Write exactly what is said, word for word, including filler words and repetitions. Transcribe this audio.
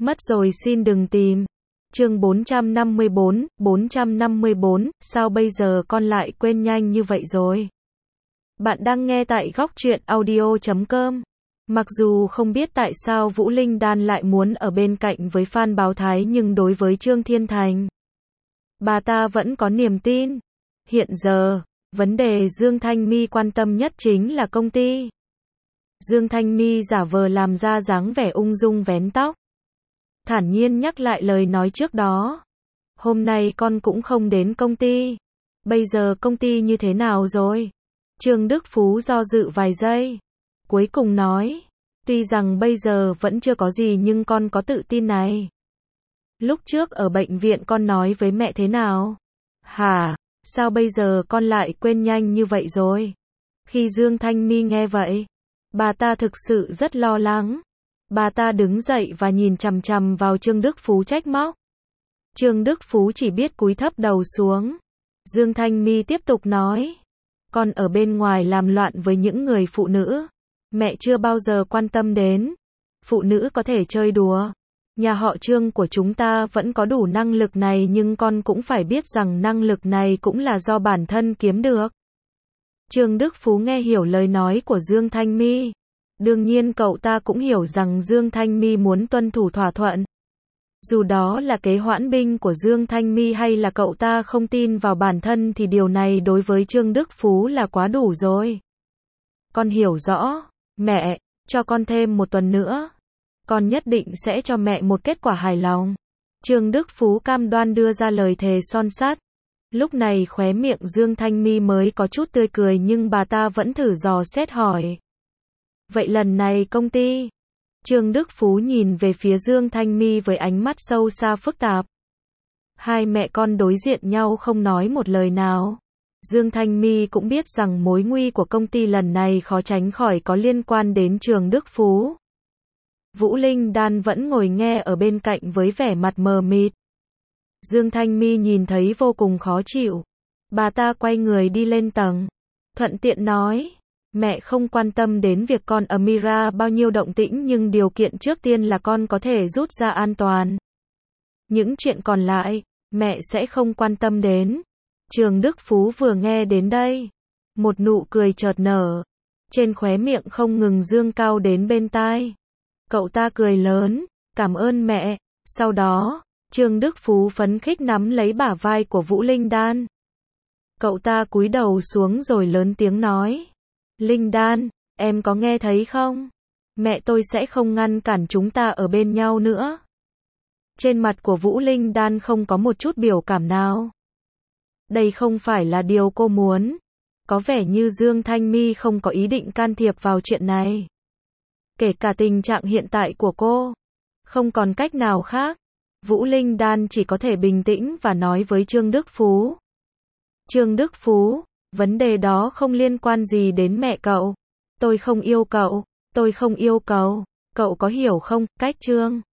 Mất rồi xin đừng tìm. Chương bốn trăm năm mươi bốn, bốn trăm năm mươi bốn, sao bây giờ con lại quên nhanh như vậy rồi? Bạn đang nghe tại góc truyện audio chấm com. Mặc dù không biết tại sao Vũ Linh Đan lại muốn ở bên cạnh với Phan Báo Thái nhưng đối với Trương Thiên Thành, bà ta vẫn có niềm tin. Hiện giờ, vấn đề Dương Thanh My quan tâm nhất chính là công ty. Dương Thanh My giả vờ làm ra dáng vẻ ung dung vén tóc, thản nhiên nhắc lại lời nói trước đó. Hôm nay con cũng không đến công ty. Bây giờ công ty như thế nào rồi? Trương Đức Phú do dự vài giây, cuối cùng nói, tuy rằng bây giờ vẫn chưa có gì nhưng con có tự tin này. Lúc trước ở bệnh viện con nói với mẹ thế nào? Hả? Sao bây giờ con lại quên nhanh như vậy rồi? Khi Dương Thanh My nghe vậy, bà ta thực sự rất lo lắng. Bà ta đứng dậy và nhìn chằm chằm vào Trương Đức Phú trách móc. Trương Đức Phú chỉ biết cúi thấp đầu xuống. Dương Thanh My tiếp tục nói, con ở bên ngoài làm loạn với những người phụ nữ, mẹ chưa bao giờ quan tâm đến. Phụ nữ có thể chơi đùa. Nhà họ Trương của chúng ta vẫn có đủ năng lực này nhưng con cũng phải biết rằng năng lực này cũng là do bản thân kiếm được. Trương Đức Phú nghe hiểu lời nói của Dương Thanh My. Đương nhiên cậu ta cũng hiểu rằng Dương Thanh My muốn tuân thủ thỏa thuận. Dù đó là kế hoãn binh của Dương Thanh My hay là cậu ta không tin vào bản thân thì điều này đối với Trương Đức Phú là quá đủ rồi. Con hiểu rõ, mẹ, cho con thêm một tuần nữa. Con nhất định sẽ cho mẹ một kết quả hài lòng. Trương Đức Phú cam đoan đưa ra lời thề son sắt. Lúc này khóe miệng Dương Thanh My mới có chút tươi cười nhưng bà ta vẫn thử dò xét hỏi. Vậy lần này công ty? Trương Đức Phú nhìn về phía Dương Thanh My với ánh mắt sâu xa phức tạp. Hai mẹ con đối diện nhau không nói một lời nào. Dương Thanh My cũng biết rằng mối nguy của công ty lần này khó tránh khỏi có liên quan đến Trương Đức Phú. Vũ Linh Đan vẫn ngồi nghe ở bên cạnh với vẻ mặt mờ mịt. Dương Thanh My nhìn thấy vô cùng khó chịu. Bà ta quay người đi lên tầng, thuận tiện nói, mẹ không quan tâm đến việc con Amira bao nhiêu động tĩnh nhưng điều kiện trước tiên là con có thể rút ra an toàn. Những chuyện còn lại, mẹ sẽ không quan tâm đến. Trương Đức Phú vừa nghe đến đây, một nụ cười chợt nở, trên khóe miệng không ngừng dương cao đến bên tai. Cậu ta cười lớn, cảm ơn mẹ. Sau đó, Trương Đức Phú phấn khích nắm lấy bả vai của Vũ Linh Đan. Cậu ta cúi đầu xuống rồi lớn tiếng nói, Linh Đan, em có nghe thấy không? Mẹ tôi sẽ không ngăn cản chúng ta ở bên nhau nữa. Trên mặt của Vũ Linh Đan không có một chút biểu cảm nào. Đây không phải là điều cô muốn. Có vẻ như Dương Thanh My không có ý định can thiệp vào chuyện này. Kể cả tình trạng hiện tại của cô, không còn cách nào khác. Vũ Linh Đan chỉ có thể bình tĩnh và nói với Trương Đức Phú. Trương Đức Phú, vấn đề đó không liên quan gì đến mẹ cậu. Tôi không yêu cậu, tôi không yêu cậu. Cậu có hiểu không, cách Trương